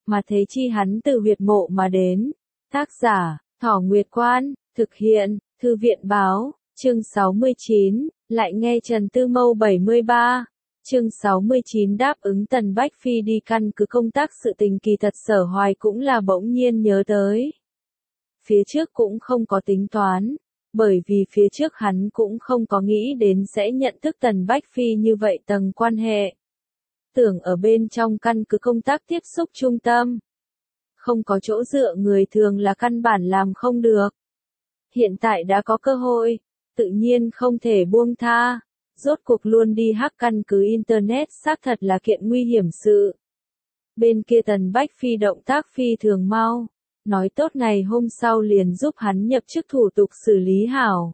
mà thế chi hắn từ huyệt mộ mà đến. Tác giả, Thỏ Nguyệt Quan, thực hiện, Thư viện Báo, chương 69, lại nghe Trần Tư Mâu 73. Chương 69 đáp ứng Tần Bách Phi đi căn cứ công tác sự tình kỳ thật Sở Hoài cũng là bỗng nhiên nhớ tới. Phía trước cũng không có tính toán, bởi vì phía trước hắn cũng không có nghĩ đến sẽ nhận thức Tần Bách Phi như vậy tầng quan hệ. Tưởng ở bên trong căn cứ công tác tiếp xúc trung tâm. Không có chỗ dựa người thường là căn bản làm không được. Hiện tại đã có cơ hội, tự nhiên không thể buông tha. Rốt cuộc luôn đi hack căn cứ Internet xác thật là kiện nguy hiểm sự. Bên kia Tần Bách Phi động tác phi thường mau, nói tốt ngày hôm sau liền giúp hắn nhập chức thủ tục xử lý hảo.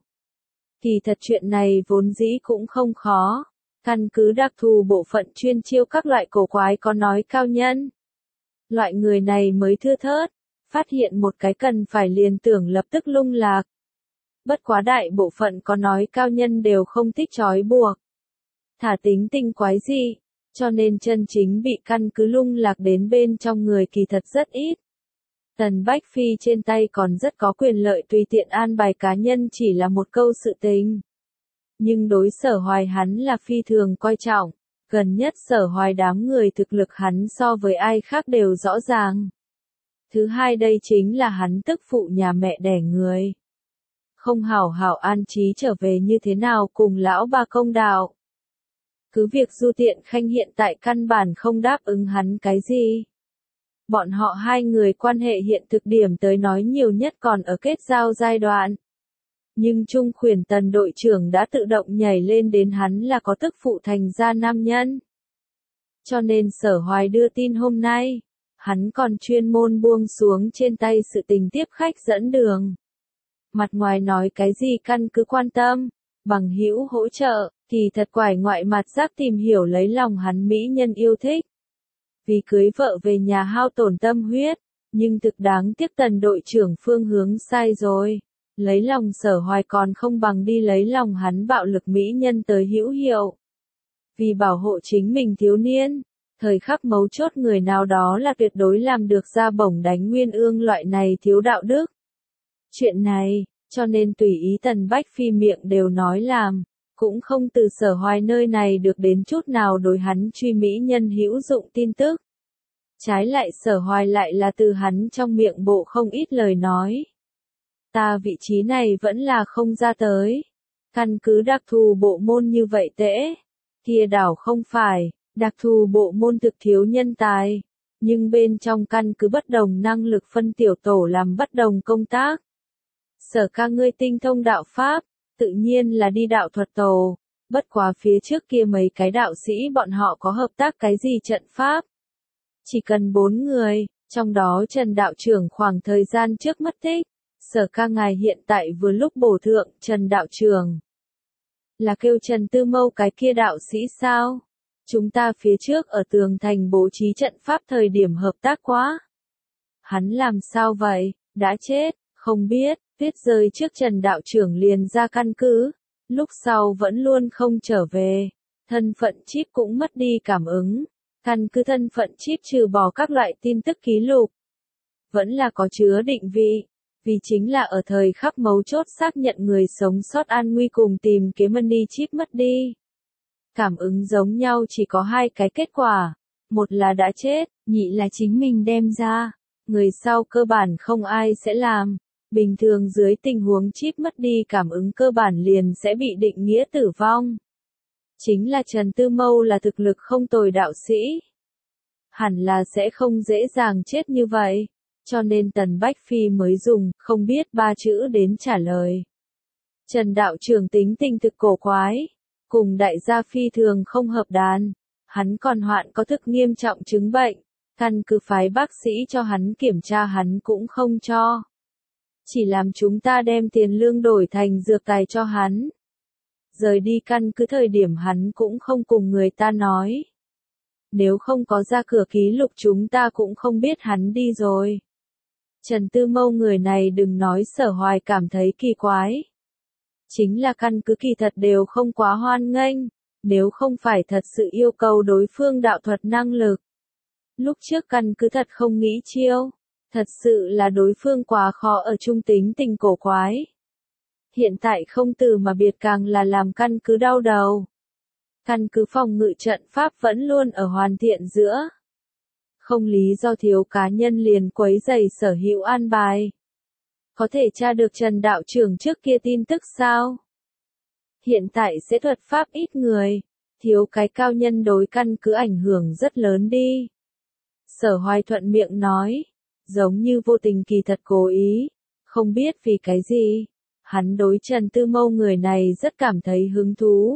Kỳ thật chuyện này vốn dĩ cũng không khó, căn cứ đặc thù bộ phận chuyên chiêu các loại cổ quái có nói cao nhân. Loại người này mới thưa thớt, phát hiện một cái cần phải liền tưởng lập tức lung lạc. Bất quá đại bộ phận có nói cao nhân đều không thích trói buộc. Thả tính tinh quái gì, cho nên chân chính bị căn cứ lung lạc đến bên trong người kỳ thật rất ít. Tần Bách Phi trên tay còn rất có quyền lợi tùy tiện an bài cá nhân chỉ là một câu sự tình. Nhưng đối Sở Hoài hắn là phi thường coi trọng, gần nhất Sở Hoài đám người thực lực hắn so với ai khác đều rõ ràng. Thứ hai đây chính là hắn tức phụ nhà mẹ đẻ người. Không hảo hảo an trí trở về như thế nào cùng lão bà công đạo. Cứ việc Du Tiện Khanh hiện tại căn bản không đáp ứng hắn cái gì. Bọn họ hai người quan hệ hiện thực điểm tới nói nhiều nhất còn ở kết giao giai đoạn. Nhưng Trung Khuyển Tần đội trưởng đã tự động nhảy lên đến hắn là có tức phụ thành ra nam nhân. Cho nên Sở Hoài đưa tin hôm nay, hắn còn chuyên môn buông xuống trên tay sự tình tiếp khách dẫn đường. Mặt ngoài nói cái gì căn cứ quan tâm, bằng hữu hỗ trợ, thì thật quải ngoại mặt giác tìm hiểu lấy lòng hắn mỹ nhân yêu thích. Vì cưới vợ về nhà hao tổn tâm huyết, nhưng thực đáng tiếc Tần đội trưởng phương hướng sai rồi. Lấy lòng Sở Hoài còn không bằng đi lấy lòng hắn bạo lực mỹ nhân tới hữu hiệu. Vì bảo hộ chính mình thiếu niên, thời khắc mấu chốt người nào đó là tuyệt đối làm được ra bổng đánh nguyên ương loại này thiếu đạo đức. Chuyện này, cho nên tùy ý Tần Bách Phi miệng đều nói làm, cũng không từ Sở Hoài nơi này được đến chút nào đối hắn truy mỹ nhân hữu dụng tin tức. Trái lại Sở Hoài lại là từ hắn trong miệng bộ không ít lời nói. Ta vị trí này vẫn là không ra tới. Căn cứ đặc thù bộ môn như vậy tễ. Kia đảo không phải, đặc thù bộ môn thực thiếu nhân tài. Nhưng bên trong căn cứ bất đồng năng lực phân tiểu tổ làm bất đồng công tác. Sở ca ngươi tinh thông đạo Pháp, tự nhiên là đi đạo thuật tổ. Bất quá phía trước kia mấy cái đạo sĩ bọn họ có hợp tác cái gì trận Pháp. Chỉ cần 4 người, trong đó Trần đạo trưởng khoảng thời gian trước mất tích. Sở ca ngài hiện tại vừa lúc bổ thượng Trần đạo trưởng. Là kêu Trần Tư Mâu cái kia đạo sĩ sao? Chúng ta phía trước ở tường thành bố trí trận pháp thời điểm hợp tác quá. Hắn làm sao vậy? Đã chết, không biết, tuyết rơi trước Trần đạo trưởng liền ra căn cứ. Lúc sau vẫn luôn không trở về. Thân phận chip cũng mất đi cảm ứng. Căn cứ thân phận chip trừ bỏ các loại tin tức ký lục. Vẫn là có chứa định vị. Vì chính là ở thời khắc mấu chốt xác nhận người sống sót an nguy cùng tìm kiếm money chip mất đi. Cảm ứng giống nhau chỉ có hai cái kết quả. Một là đã chết, nhị là chính mình đem ra. Người sau cơ bản không ai sẽ làm. Bình thường dưới tình huống chip mất đi cảm ứng cơ bản liền sẽ bị định nghĩa tử vong. Chính là Trần Tư Mâu là thực lực không tồi đạo sĩ. Hẳn là sẽ không dễ dàng chết như vậy. Cho nên Tần Bách Phi mới dùng, không biết 3 chữ đến trả lời. Trần đạo trưởng tính tình thực cổ quái, cùng đại gia phi thường không hợp đàn. Hắn còn hoạn có thực nghiêm trọng chứng bệnh, căn cứ phái bác sĩ cho hắn kiểm tra hắn cũng không cho. Chỉ làm chúng ta đem tiền lương đổi thành dược tài cho hắn. Rời đi căn cứ thời điểm hắn cũng không cùng người ta nói. Nếu không có ra cửa ký lục chúng ta cũng không biết hắn đi rồi. Trần Tư Mâu người này đừng nói Sở Hoài cảm thấy kỳ quái. Chính là căn cứ kỳ thật đều không quá hoan nghênh, nếu không phải thật sự yêu cầu đối phương đạo thuật năng lực. Lúc trước căn cứ thật không nghĩ chiêu. Thật sự là đối phương quá khó ở chung tính tình cổ quái. Hiện tại không từ mà biệt càng là làm căn cứ đau đầu. Căn cứ phòng ngự trận pháp vẫn luôn ở hoàn thiện giữa. Không lý do thiếu cá nhân liền quấy rầy sở hữu an bài. Có thể tra được Trần đạo trưởng trước kia tin tức sao? Hiện tại sẽ thuật pháp ít người, thiếu cái cao nhân đối căn cứ ảnh hưởng rất lớn đi. Sở Hoài thuận miệng nói, giống như vô tình kỳ thật cố ý, không biết vì cái gì. Hắn đối Trần Tư Mâu người này rất cảm thấy hứng thú.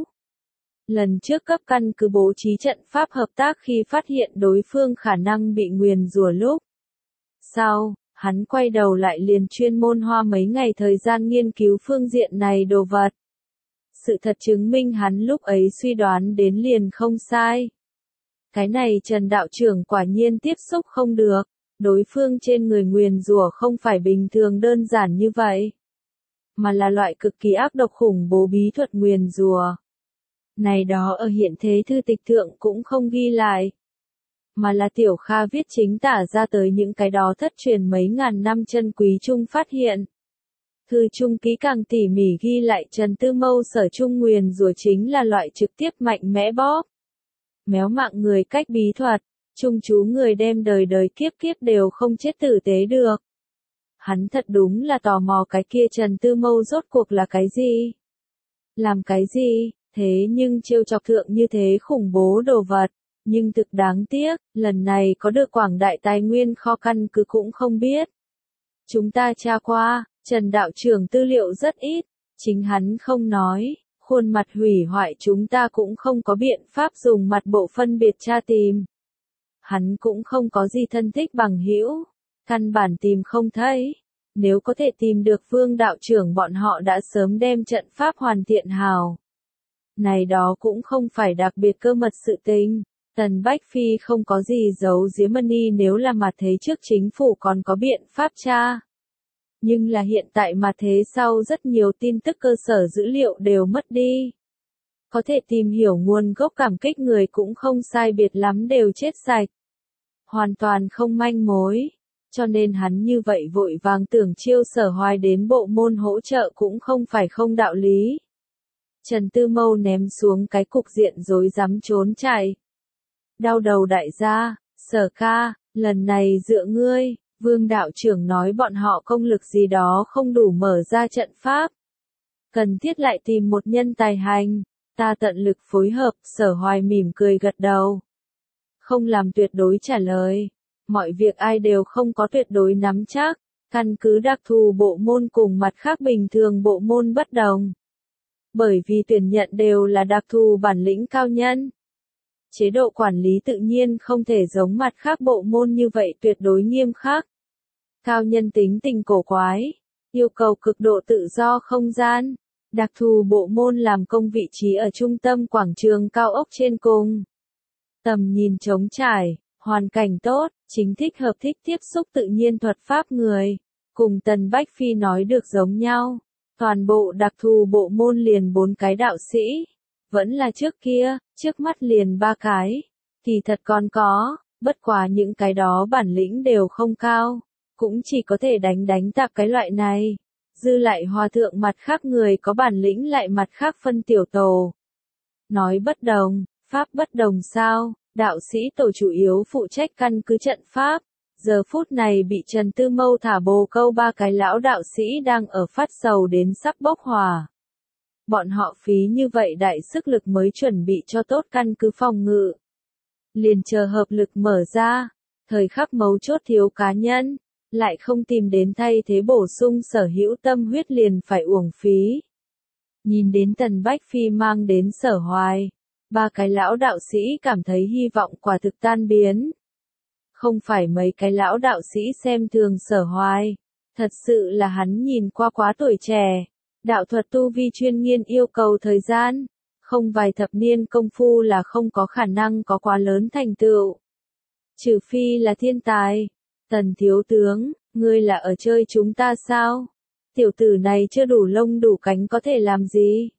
Lần trước cấp căn cứ bố trí trận pháp hợp tác khi phát hiện đối phương khả năng bị nguyền rủa lúc. Sau, hắn quay đầu lại liền chuyên môn hoa mấy ngày thời gian nghiên cứu phương diện này đồ vật. Sự thật chứng minh hắn lúc ấy suy đoán đến liền không sai. Cái này Trần đạo trưởng quả nhiên tiếp xúc không được, đối phương trên người nguyền rủa không phải bình thường đơn giản như vậy, mà là loại cực kỳ ác độc khủng bố bí thuật nguyền rủa. Này đó ở hiện thế thư tịch thượng cũng không ghi lại, mà là Tiểu Kha viết chính tả ra tới những cái đó thất truyền mấy ngàn năm chân quý chung phát hiện. Thư chung kỹ càng tỉ mỉ ghi lại Trần Tư Mâu sở chung nguyền rủa chính là loại trực tiếp mạnh mẽ bóp. Méo mạng người cách bí thuật, chung chú người đem đời đời kiếp kiếp đều không chết tử tế được. Hắn thật đúng là tò mò cái kia Trần Tư Mâu rốt cuộc là cái gì? Làm cái gì? Thế nhưng trêu chọc thượng như thế khủng bố đồ vật. Nhưng thực đáng tiếc, lần này có được quảng đại tài nguyên kho căn cứ cũng không biết. Chúng ta tra qua, Trần đạo trưởng tư liệu rất ít, chính hắn không nói, khuôn mặt hủy hoại chúng ta cũng không có biện pháp dùng mặt bộ phân biệt tra tìm. Hắn cũng không có gì thân thích bằng hữu, căn bản tìm không thấy. Nếu có thể tìm được Vương đạo trưởng bọn họ đã sớm đem trận pháp hoàn thiện hào. Này đó cũng không phải đặc biệt cơ mật sự tình. Tần Bách Phi không có gì giấu giếm Mani nếu là mặt thế trước chính phủ còn có biện pháp tra. Nhưng là hiện tại mặt thế sau rất nhiều tin tức cơ sở dữ liệu đều mất đi. Có thể tìm hiểu nguồn gốc cảm kích người cũng không sai biệt lắm đều chết sạch. Hoàn toàn không manh mối. Cho nên hắn như vậy vội vàng tưởng chiêu Sở Hoài đến bộ môn hỗ trợ cũng không phải không đạo lý. Trần Tư Mâu ném xuống cái cục diện rối rắm trốn chạy. Đau đầu đại gia, Sở ca, lần này dựa ngươi, Vương đạo trưởng nói bọn họ công lực gì đó không đủ mở ra trận pháp. Cần thiết lại tìm một nhân tài hành, ta tận lực phối hợp, Sở Hoài mỉm cười gật đầu. Không làm tuyệt đối trả lời, mọi việc ai đều không có tuyệt đối nắm chắc, căn cứ đặc thù bộ môn cùng mặt khác bình thường bộ môn bất đồng. Bởi vì tuyển nhận đều là đặc thù bản lĩnh cao nhân. Chế độ quản lý tự nhiên không thể giống mặt khác bộ môn như vậy tuyệt đối nghiêm khắc. Cao nhân tính tình cổ quái, yêu cầu cực độ tự do không gian, đặc thù bộ môn làm công vị trí ở trung tâm quảng trường cao ốc trên cùng. Tầm nhìn trống trải, hoàn cảnh tốt, chính thích hợp thích tiếp xúc tự nhiên thuật pháp người, cùng Tần Bách Phi nói được giống nhau. Toàn bộ đặc thù bộ môn liền 4 cái đạo sĩ. Vẫn là trước kia, trước mắt liền 3 cái. Kỳ thật còn có, bất quá những cái đó bản lĩnh đều không cao. Cũng chỉ có thể đánh tạp cái loại này. Dư lại hòa thượng mặt khác người có bản lĩnh lại mặt khác phân tiểu tổ. Nói bất đồng, pháp bất đồng sao, đạo sĩ tổ chủ yếu phụ trách căn cứ trận pháp. Giờ phút này bị Trần Tư Mâu thả bồ câu 3 cái lão đạo sĩ đang ở phát sầu đến sắp bốc hỏa. Bọn họ phí như vậy đại sức lực mới chuẩn bị cho tốt căn cứ phòng ngự. Liền chờ hợp lực mở ra, thời khắc mấu chốt thiếu cá nhân, lại không tìm đến thay thế bổ sung sở hữu tâm huyết liền phải uổng phí. Nhìn đến Tần Bách Phi mang đến Sở Hoài, 3 cái lão đạo sĩ cảm thấy hy vọng quả thực tan biến. Không phải mấy cái lão đạo sĩ xem thường Sở Hoài, thật sự là hắn nhìn qua quá tuổi trẻ, đạo thuật tu vi chuyên nghiên yêu cầu thời gian, không vài thập niên công phu là không có khả năng có quá lớn thành tựu. Trừ phi là thiên tài. Tần thiếu tướng, ngươi là ở chơi chúng ta sao? Tiểu tử này chưa đủ lông đủ cánh có thể làm gì?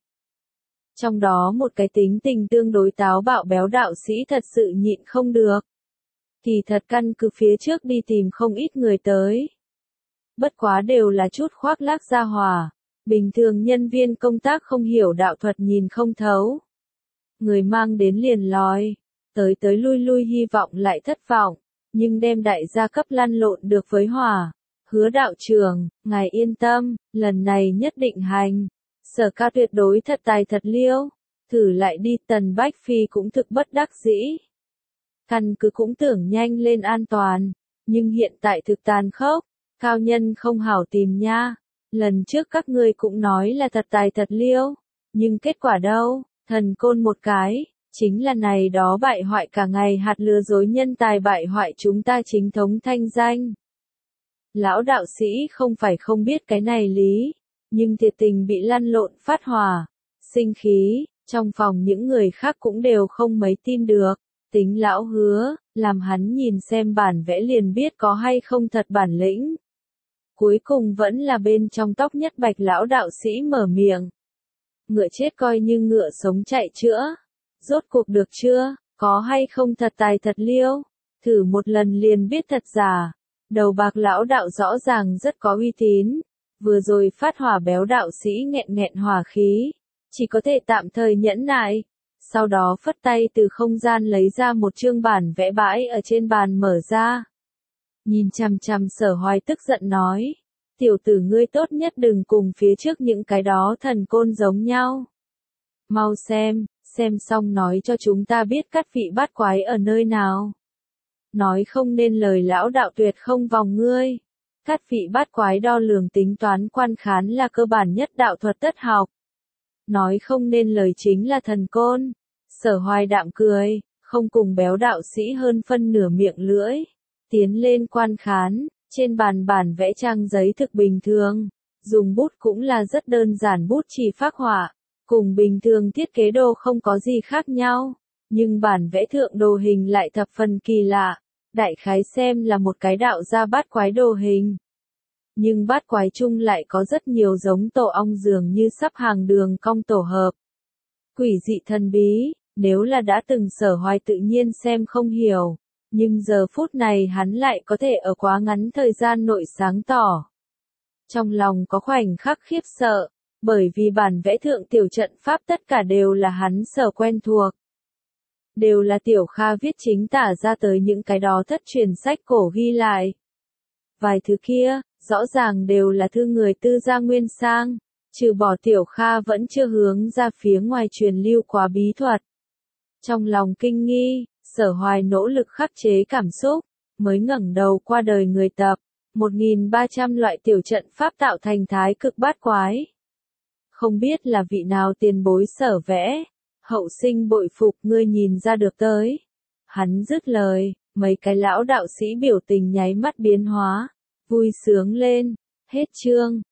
Trong đó một cái tính tình tương đối táo bạo béo đạo sĩ thật sự nhịn không được. Kỳ thật căn cứ phía trước đi tìm không ít người tới. Bất quá đều là chút khoác lác gia hỏa. Bình thường nhân viên công tác không hiểu đạo thuật nhìn không thấu. Người mang đến liền lòi. Tới tới lui lui hy vọng lại thất vọng. Nhưng đem đại gia cấp lăn lộn được với hỏa. Hứa đạo trưởng, ngài yên tâm, lần này nhất định hành. Sở Ca tuyệt đối thật tài thật liêu. Thử lại đi, Tần Bách Phi cũng thực bất đắc dĩ. Căn cứ cũng tưởng nhanh lên an toàn. Nhưng hiện tại thực tàn khốc. Cao nhân không hảo tìm nha. Lần trước các ngươi cũng nói là thật tài thật liêu. Nhưng kết quả đâu, thần côn một cái. Chính là này đó bại hoại cả ngày hạt lừa dối nhân tài bại hoại chúng ta chính thống thanh danh. Lão đạo sĩ không phải không biết cái này lý, nhưng thiệt tình bị lăn lộn phát hỏa, sinh khí, trong phòng những người khác cũng đều không mấy tin được. Tính lão Hứa, làm hắn nhìn xem bản vẽ liền biết có hay không thật bản lĩnh. Cuối cùng vẫn là bên trong tóc nhất bạch lão đạo sĩ mở miệng. Ngựa chết coi như ngựa sống chạy chữa. Rốt cuộc được chưa, có hay không thật tài thật liêu? Thử một lần liền biết thật giả. Đầu bạc lão đạo rõ ràng rất có uy tín. Vừa rồi phát hỏa béo đạo sĩ nghẹn nghẹn hỏa khí. Chỉ có thể tạm thời nhẫn nại. Sau đó phất tay từ không gian lấy ra một chương bản vẽ bãi ở trên bàn mở ra. Nhìn chằm chằm Sở Hoài tức giận nói. Tiểu tử ngươi tốt nhất đừng cùng phía trước những cái đó thần côn giống nhau. Mau xem xong nói cho chúng ta biết các vị bát quái ở nơi nào. Nói không nên lời lão đạo tuyệt không vòng ngươi. Các vị bát quái đo lường tính toán quan khán là cơ bản nhất đạo thuật tất học. Nói không nên lời chính là thần côn. Sở Hoài đạm cười, không cùng béo đạo sĩ hơn phân nửa miệng lưỡi. Tiến lên quan khán, trên bàn bản vẽ trang giấy thực bình thường. Dùng bút cũng là rất đơn giản bút chỉ phác họa. Cùng bình thường thiết kế đồ không có gì khác nhau. Nhưng bản vẽ thượng đồ hình lại thập phần kỳ lạ. Đại khái xem là một cái đạo gia bát quái đồ hình. Nhưng bát quái chung lại có rất nhiều giống tổ ong dường như sắp hàng đường cong tổ hợp. Quỷ dị thần bí, nếu là đã từng Sở Hoài tự nhiên xem không hiểu. Nhưng giờ phút này hắn lại có thể ở quá ngắn thời gian nội sáng tỏ. Trong lòng có khoảnh khắc khiếp sợ, bởi vì bản vẽ thượng tiểu trận pháp tất cả đều là hắn sở quen thuộc. Đều là Tiểu Kha viết chính tả ra tới những cái đó thất truyền sách cổ ghi lại. Vài thứ kia, rõ ràng đều là thư người Tư Gia Nguyên Sang, trừ bỏ Tiểu Kha vẫn chưa hướng ra phía ngoài truyền lưu quá bí thuật. Trong lòng kinh nghi, Sở Hoài nỗ lực khắc chế cảm xúc, mới ngẩng đầu qua đời người tập, 1.300 loại tiểu trận pháp tạo thành thái cực bát quái. Không biết là vị nào tiền bối Sở vẽ, hậu sinh bội phục ngươi nhìn ra được tới. Hắn dứt lời, mấy cái lão đạo sĩ biểu tình nháy mắt biến hóa, vui sướng lên, hết chương.